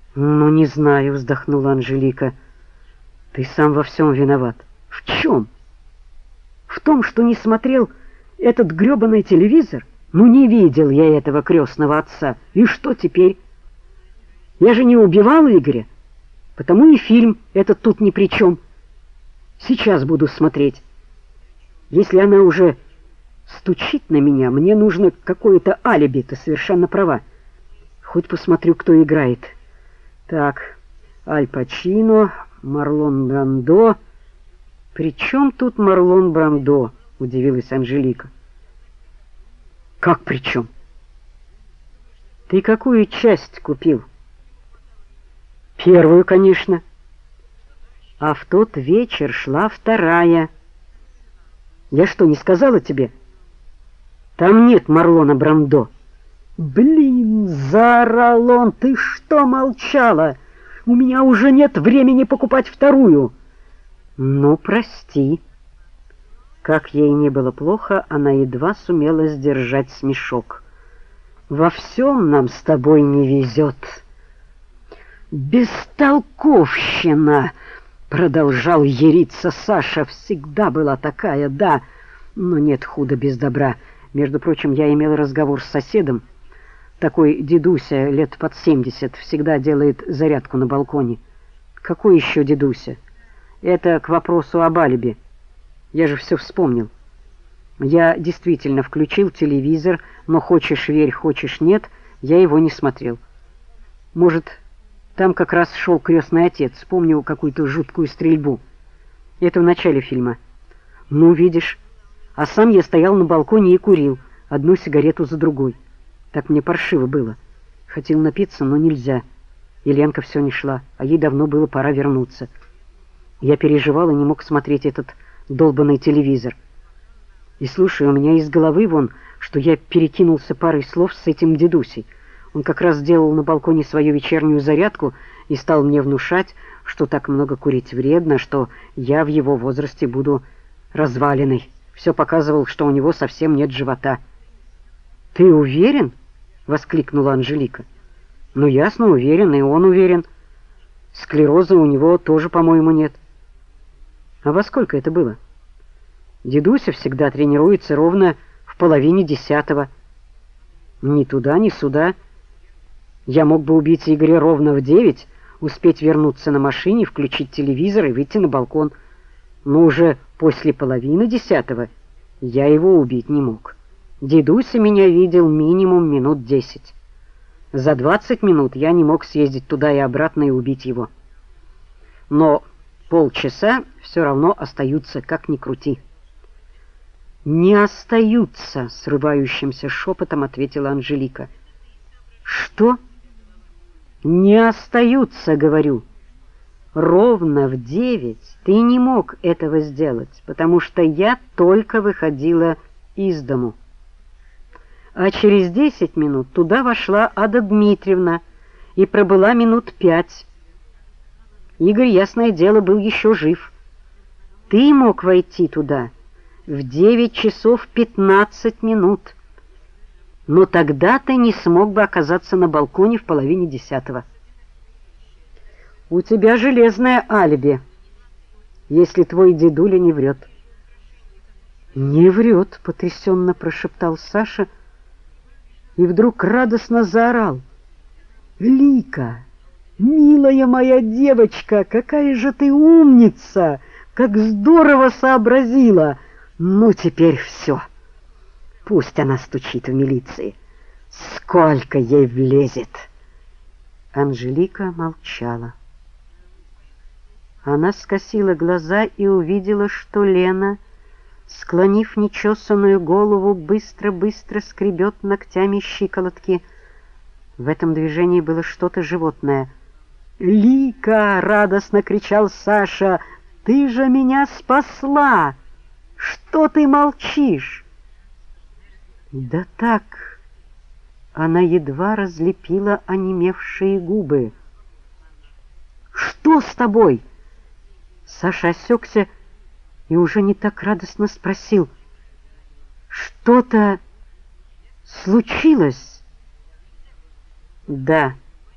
Ну, не знаю, вздохнула Анжелика. Ты сам во всем виноват. В чем? В том, что не смотрел этот грёбаный телевизор? Ну, не видел я этого крестного отца. И что теперь? Я же не убивал Игоря, потому и фильм этот тут ни при чем. Сейчас буду смотреть. Если она уже стучит на меня, мне нужно какое-то алиби, ты совершенно права. Хоть посмотрю, кто играет. Так, Аль Пачино, Марлон Брандо. «При чем тут Марлон Брандо?» — удивилась Анжелика. «Как при чем? Ты какую часть купил?» «Первую, конечно. А в тот вечер шла вторая. Я что, не сказала тебе? Там нет Марлона Брандо». «Блин!» — заорал он. «Ты что молчала? У меня уже нет времени покупать вторую». «Ну, прости». Как ей не было плохо, она едва сумела сдержать смешок. «Во всем нам с тобой не везет». «Бестолковщина!» — продолжал яриться Саша. «Всегда была такая, да, но нет худа без добра. Между прочим, я имел разговор с соседом. Такой дедуся, лет под 70, всегда делает зарядку на балконе». «Какой еще дедуся?» «Это к вопросу об алиби. Я же все вспомнил. Я действительно включил телевизор, но хочешь верь, хочешь нет, я его не смотрел. Может, там как раз шел «Крестный отец», помню какую-то жуткую стрельбу. Это в начале фильма. Ну, видишь, а сам я стоял на балконе и курил, одну сигарету за другой. Так мне паршиво было. Хотел напиться, но нельзя. И Ленка все не шла, а ей давно было пора вернуться. Я переживал и не мог смотреть этот долбанный телевизор. И слушай, у меня из головы вон, что я перекинулся парой слов с этим дедусей. Он как раз делал на балконе свою вечернюю зарядку и стал мне внушать, что так много курить вредно, что я в его возрасте буду разваленной. Все показывал, что у него совсем нет живота. «Ты уверен?» — воскликнула Анжелика. «Ну, ясно, уверен, и он уверен. Склероза у него тоже, по-моему, нет». «А во сколько это было?» «Дедуся всегда тренируется ровно в 9:30. Ни туда, ни сюда. Я мог бы убить Игоря ровно в 9, успеть вернуться на машине, включить телевизор и выйти на балкон. Но уже после 9:30 я его убить не мог. Дедуся меня видел минимум минут 10. За 20 минут я не мог съездить туда и обратно и убить его. Но полчаса все равно остаются, как ни крути». «Не остаются», — срывающимся шепотом ответила Анжелика. «Что?» «Не остаются, говорю. Ровно в 9 ты не мог этого сделать, потому что я только выходила из дому. А через 10 минут туда вошла Ада Дмитриевна и пробыла минут 5. Игорь, ясное дело, был еще жив. Ты мог войти туда в 9 часов 15 минут, но тогда ты не смог бы оказаться на балконе в 9:30. У тебя железное алиби, если твой дедуля не врет». «Не врет», — потрясенно прошептал Саша и вдруг радостно заорал: «Лика, милая моя девочка, какая же ты умница! Как здорово сообразила! Ну, теперь все. Пусть она стучит в милиции. Сколько ей влезет!» Анжелика молчала. Она скосила глаза и увидела, что Лена, склонив нечесанную голову, быстро-быстро скребет ногтями щиколотки. В этом движении было что-то животное. «Лика!» — радостно кричал Саша. «Ты же меня спасла! Что ты молчишь?» «Да так...» Она едва разлепила онемевшие губы. «Что с тобой?» Саша осекся и уже не так радостно спросил: «Что-то случилось?» «Да»,